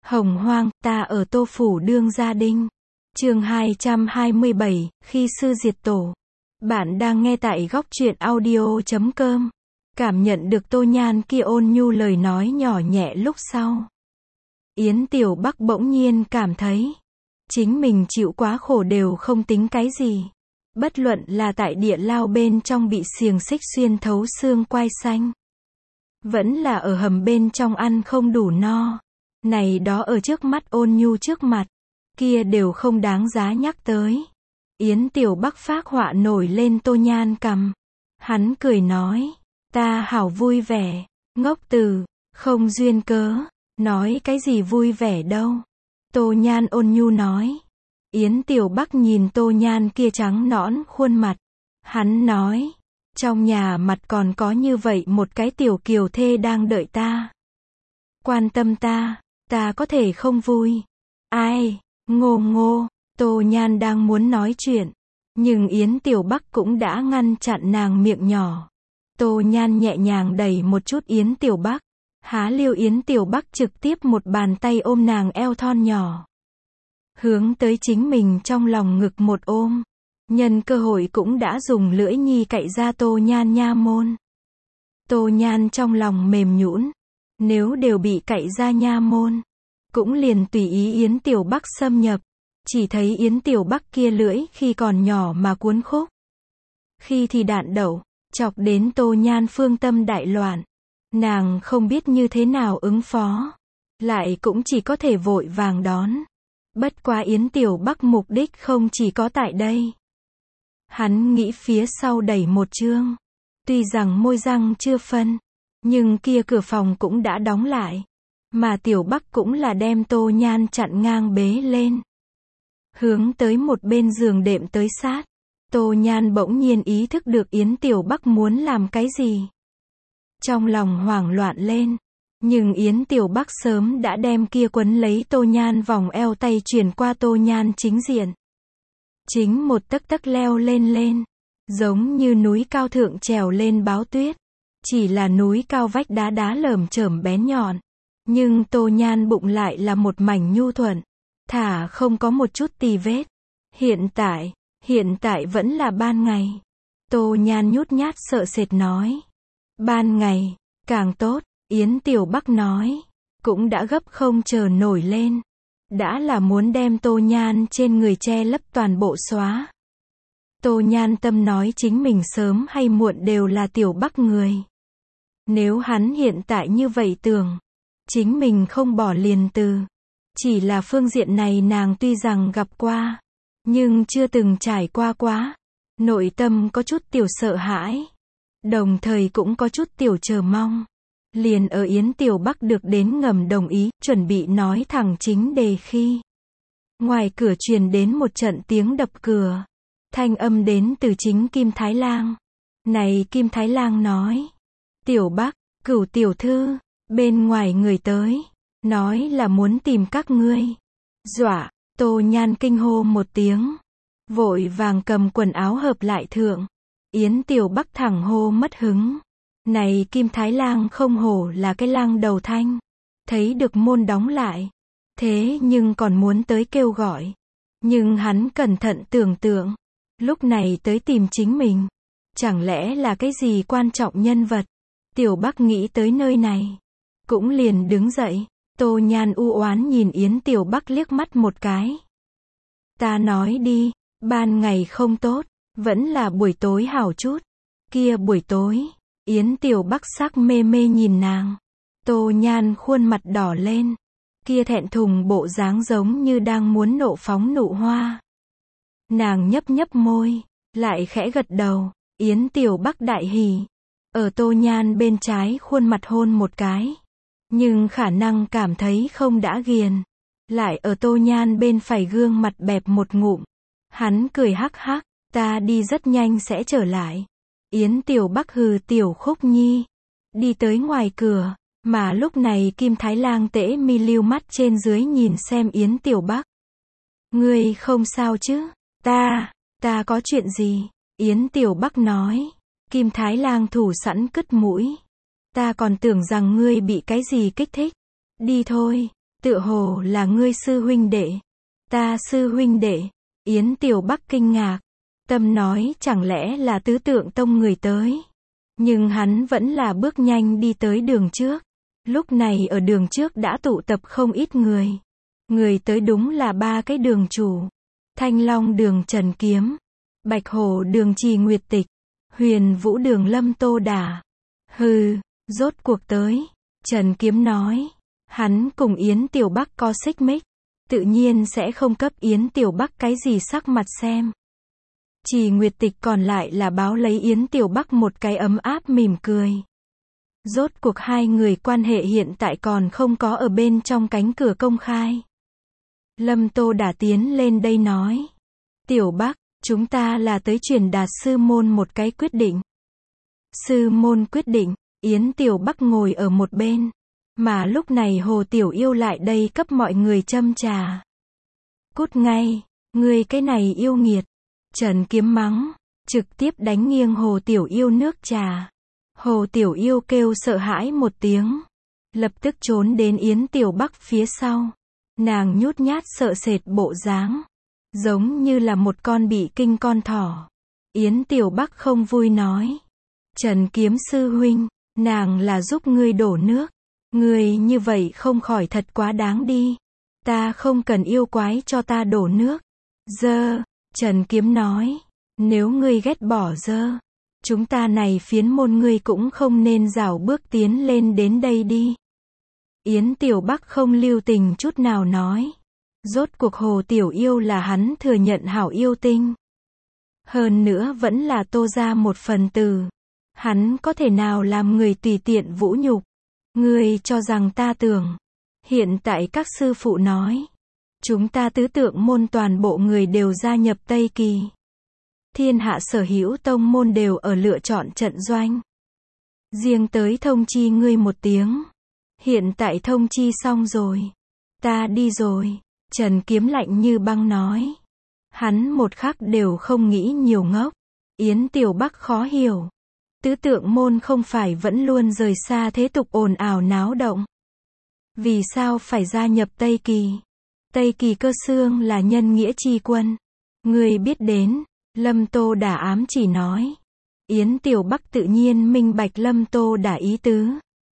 Hồng hoang, ta ở Tô Phủ đương gia đinh. Chương 227, khi sư diệt tổ. Bạn đang nghe tại góc truyện audio.com. Cảm nhận được Tô Nhan kia ôn nhu lời nói nhỏ nhẹ lúc sau. Yến Tiểu Bắc bỗng nhiên cảm thấy, chính mình chịu quá khổ đều không tính cái gì. Bất luận là tại địa lao bên trong bị xiềng xích xuyên thấu xương quai xanh, vẫn là ở hầm bên trong ăn không đủ no. Này đó ở trước mắt ôn nhu trước mặt, kia đều không đáng giá nhắc tới. Yến Tiểu Bắc phác họa nổi lên Tô Nhan cằm. Hắn cười nói, ta hảo vui vẻ, ngốc từ, không duyên cớ, nói cái gì vui vẻ đâu. Tô Nhan ôn nhu nói. Yến Tiểu Bắc nhìn Tô Nhan kia trắng nõn khuôn mặt. Hắn nói, trong nhà mặt còn có như vậy một cái tiểu kiều thê đang đợi ta. Quan tâm ta có thể không vui. Ai, ngô ngô, Tô Nhan đang muốn nói chuyện, nhưng Yến Tiểu Bắc cũng đã ngăn chặn nàng miệng nhỏ. Tô Nhan nhẹ nhàng đẩy một chút Yến Tiểu Bắc, há liêu Yến Tiểu Bắc trực tiếp một bàn tay ôm nàng eo thon nhỏ, hướng tới chính mình trong lòng ngực một ôm. Nhân cơ hội cũng đã dùng lưỡi nhi cạy ra Tô Nhan nha môn. Tô Nhan trong lòng mềm nhũn, nếu đều bị cạy ra nha môn, cũng liền tùy ý Yến Tiểu Bắc xâm nhập. Chỉ thấy Yến Tiểu Bắc kia lưỡi khi còn nhỏ mà cuốn khúc, khi thì đạn đậu, chọc đến Tô Nhan phương tâm đại loạn. Nàng không biết như thế nào ứng phó, lại cũng chỉ có thể vội vàng đón. Bất quá Yến Tiểu Bắc mục đích không chỉ có tại đây. Hắn nghĩ phía sau đẩy một chương. Tuy rằng môi răng chưa phân, nhưng kia cửa phòng cũng đã đóng lại. Mà Tiểu Bắc cũng là đem Tô Nhan chặn ngang bế lên, hướng tới một bên giường đệm tới sát. Tô Nhan bỗng nhiên ý thức được Yến Tiểu Bắc muốn làm cái gì. Trong lòng hoảng loạn lên. Nhưng Yến Tiểu Bắc sớm đã đem kia quấn lấy Tô Nhan vòng eo tay chuyển qua Tô Nhan chính diện. Chính một tấc tấc leo lên, giống như núi cao thượng trèo lên báo tuyết. Chỉ là núi cao vách đá lởm chởm bén nhọn, nhưng Tô Nhan bụng lại là một mảnh nhu thuận, thả không có một chút tì vết. Hiện tại vẫn là ban ngày. Tô Nhan nhút nhát sợ sệt nói. Ban ngày, càng tốt, Yến Tiểu Bắc nói. Cũng đã gấp không chờ nổi lên. Đã là muốn đem Tô Nhan trên người che lấp toàn bộ xóa. Tô Nhan tâm nói chính mình sớm hay muộn đều là Tiểu Bắc người. Nếu hắn hiện tại như vậy tưởng, chính mình không bỏ liền từ. Chỉ là phương diện này nàng tuy rằng gặp qua, nhưng chưa từng trải qua quá. Nội tâm có chút tiểu sợ hãi, đồng thời cũng có chút tiểu chờ mong. Liền ở Yến Tiểu Bắc được đến ngầm đồng ý, chuẩn bị nói thẳng chính đề khi ngoài cửa truyền đến một trận tiếng đập cửa. Thanh âm đến từ chính Kim Thái Lang. Này Kim Thái Lang nói, Tiểu Bắc, Cửu tiểu thư, bên ngoài người tới, nói là muốn tìm các ngươi. Dọa, Tô Nhan kinh hô một tiếng, vội vàng cầm quần áo hợp lại thượng. Yến Tiểu Bắc thẳng hô mất hứng. Này Kim Thái Lang không hổ là cái lang đầu thanh. Thấy được môn đóng lại, thế nhưng còn muốn tới kêu gọi. Nhưng hắn cẩn thận tưởng tượng, lúc này tới tìm chính mình, chẳng lẽ là cái gì quan trọng nhân vật. Tiểu Bắc nghĩ tới nơi này, cũng liền đứng dậy. Tô Nhan u oán nhìn Yến Tiểu Bắc liếc mắt một cái. Ta nói đi, ban ngày không tốt, vẫn là buổi tối hảo chút. Kia buổi tối, Yến Tiểu Bắc sắc mê mê nhìn nàng. Tô Nhan khuôn mặt đỏ lên, kia thẹn thùng bộ dáng giống như đang muốn nộ phóng nụ hoa. Nàng nhấp nhấp môi, lại khẽ gật đầu. Yến Tiểu Bắc đại hỉ, ở Tô Nhan bên trái khuôn mặt hôn một cái. Nhưng khả năng cảm thấy không đã ghiền, lại ở Tô Nhan bên phải gương mặt bẹp một ngụm. Hắn cười hắc hắc, ta đi rất nhanh sẽ trở lại. Yến Tiểu Bắc hừ tiểu khúc nhi, đi tới ngoài cửa, mà lúc này Kim Thái Lang tễ mi lưu mắt trên dưới nhìn xem Yến Tiểu Bắc. Ngươi không sao chứ? Ta có chuyện gì? Yến Tiểu Bắc nói. Kim Thái Lang thủ sẵn cất mũi. Ta còn tưởng rằng ngươi bị cái gì kích thích. Đi thôi, Tựa hồ là ngươi sư huynh đệ. Ta sư huynh đệ. Yến Tiểu Bắc kinh ngạc. Tâm nói chẳng lẽ là Tứ Tượng Tông người tới. Nhưng hắn vẫn là bước nhanh đi tới đường trước. Lúc này ở đường trước đã tụ tập không ít người. Người tới đúng là 3 cái đường chủ. Thanh Long đường Trần Kiếm. Bạch Hổ đường Trì Nguyệt Tịch. Huyền Vũ đường Lâm Tô Đả. Hừ, rốt cuộc tới. Trần Kiếm nói. Hắn cùng Yến Tiểu Bắc có xích mích. Tự nhiên sẽ không cấp Yến Tiểu Bắc cái gì sắc mặt xem. Trì Nguyệt Tịch còn lại là báo lấy Yến Tiểu Bắc một cái ấm áp mỉm cười. Rốt cuộc hai người quan hệ hiện tại còn không có ở bên trong cánh cửa công khai. Lâm Tô Đả tiến lên đây nói. Tiểu Bắc, chúng ta là tới truyền đạt sư môn một cái quyết định. Sư môn quyết định, Yến Tiểu Bắc ngồi ở một bên. Mà lúc này Hồ Tiểu Yêu lại đây cấp mọi người châm trà. Cút ngay, ngươi cái này yêu nghiệt. Trần Kiếm mắng, trực tiếp đánh nghiêng Hồ Tiểu Yêu nước trà. Hồ Tiểu Yêu kêu sợ hãi một tiếng. Lập tức trốn đến Yến Tiểu Bắc phía sau. Nàng nhút nhát sợ sệt bộ dáng. Giống như là một con bị kinh con thỏ. Yến Tiểu Bắc không vui nói. Trần Kiếm sư huynh, nàng là giúp ngươi đổ nước. Ngươi như vậy không khỏi thật quá đáng đi. Ta không cần yêu quái cho ta đổ nước. Dơ, Trần Kiếm nói. Nếu ngươi ghét bỏ dơ, chúng ta này phiến môn ngươi cũng không nên rảo bước tiến lên đến đây đi. Yến Tiểu Bắc không lưu tình chút nào nói. Rốt cuộc Hồ Tiểu Yêu là hắn thừa nhận hảo yêu tinh. Hơn nữa vẫn là Tô gia một phần tử. Hắn có thể nào làm người tùy tiện vũ nhục. Ngươi cho rằng ta tưởng. Hiện tại các sư phụ nói. Chúng ta tứ tượng môn toàn bộ người đều gia nhập Tây Kỳ. Thiên hạ sở hữu tông môn đều ở lựa chọn trận doanh. Riêng tới thông chi ngươi một tiếng. Hiện tại thông chi xong rồi. Ta đi rồi. Trần Kiếm lạnh như băng nói. Hắn một khắc đều không nghĩ nhiều ngốc. Yến Tiểu Bắc khó hiểu. Tứ tượng môn không phải vẫn luôn rời xa thế tục ồn ào náo động. Vì sao phải gia nhập Tây Kỳ? Tây Kỳ cơ xương là nhân nghĩa chi quân. Người biết đến, Lâm Tô Đả ám chỉ nói. Yến Tiểu Bắc tự nhiên minh bạch Lâm Tô Đả ý tứ.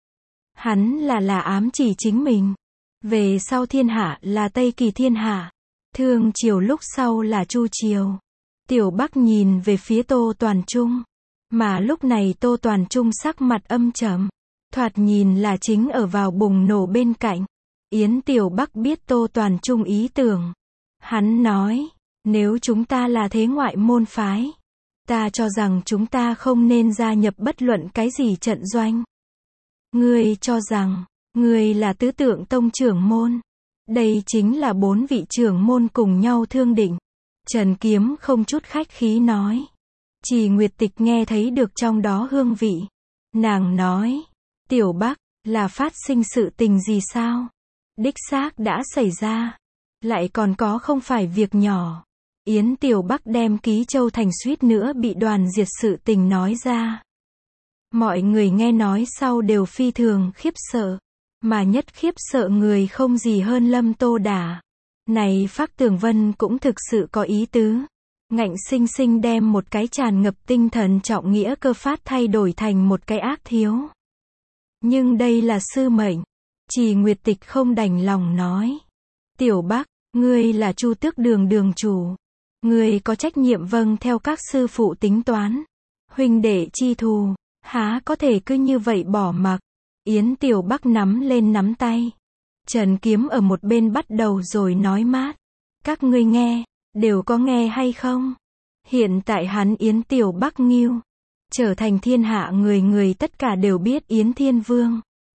Hắn là ám chỉ chính mình. Về sau thiên hạ là Tây Kỳ thiên hạ. Thương triều lúc sau là Chu triều. Tiểu Bắc nhìn về phía Tô Toàn Trung. Mà lúc này Tô Toàn Trung sắc mặt âm trầm. Thoạt nhìn là chính ở vào bùng nổ bên cạnh. Yến Tiểu Bắc biết Tô Toàn Trung ý tưởng. Hắn nói, nếu chúng ta là thế ngoại môn phái, ta cho rằng chúng ta không nên gia nhập bất luận cái gì trận doanh. Ngươi cho rằng, ngươi là tứ tượng tông trưởng môn. Đây chính là 4 vị trưởng môn cùng nhau thương định. Trần Kiếm không chút khách khí nói. Trì Nguyệt Tịch nghe thấy được trong đó hương vị. Nàng nói, Tiểu Bắc, là phát sinh sự tình gì sao? Đích xác đã xảy ra. Lại còn có không phải việc nhỏ. Yến Tiểu Bắc đem Ký Châu thành suýt nữa bị đoàn diệt sự tình nói ra. Mọi người nghe nói sau đều phi thường khiếp sợ. Mà nhất khiếp sợ người không gì hơn Lâm Tô Đả. Này Phác Tường Vân cũng thực sự có ý tứ. Ngạnh sinh sinh đem một cái tràn ngập tinh thần trọng nghĩa cơ phát thay đổi thành một cái ác thiếu. Nhưng đây là sư mệnh. Trì Nguyệt Tịch không đành lòng nói. Tiểu Bắc, ngươi là Chu Tước đường đường chủ. Ngươi có trách nhiệm vâng theo các sư phụ tính toán. Huynh đệ chi thù, há có thể cứ như vậy bỏ mặc. Yến Tiểu Bắc nắm lên nắm tay. Trần Kiếm ở một bên bắt đầu rồi nói mát. Các ngươi nghe, đều có nghe hay không? Hiện tại hắn Yến Tiểu Bắc nghiêu. Trở thành thiên hạ người tất cả đều biết Yến Thiên Vương.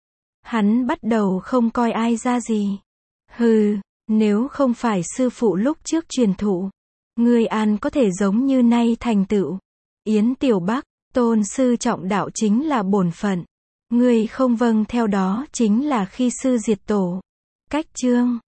Hắn bắt đầu không coi ai ra gì. Hừ, nếu không phải sư phụ lúc trước truyền thụ, ngươi an có thể giống như nay thành tựu. Yến Tiểu Bắc, tôn sư trọng đạo chính là bổn phận. Ngươi không vâng theo đó chính là khi sư diệt tổ. Cách chương